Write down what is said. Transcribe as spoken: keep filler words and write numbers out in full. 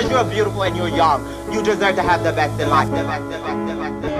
because you're beautiful and you're young. You deserve to have the best in life. The best, the best, the best, the best.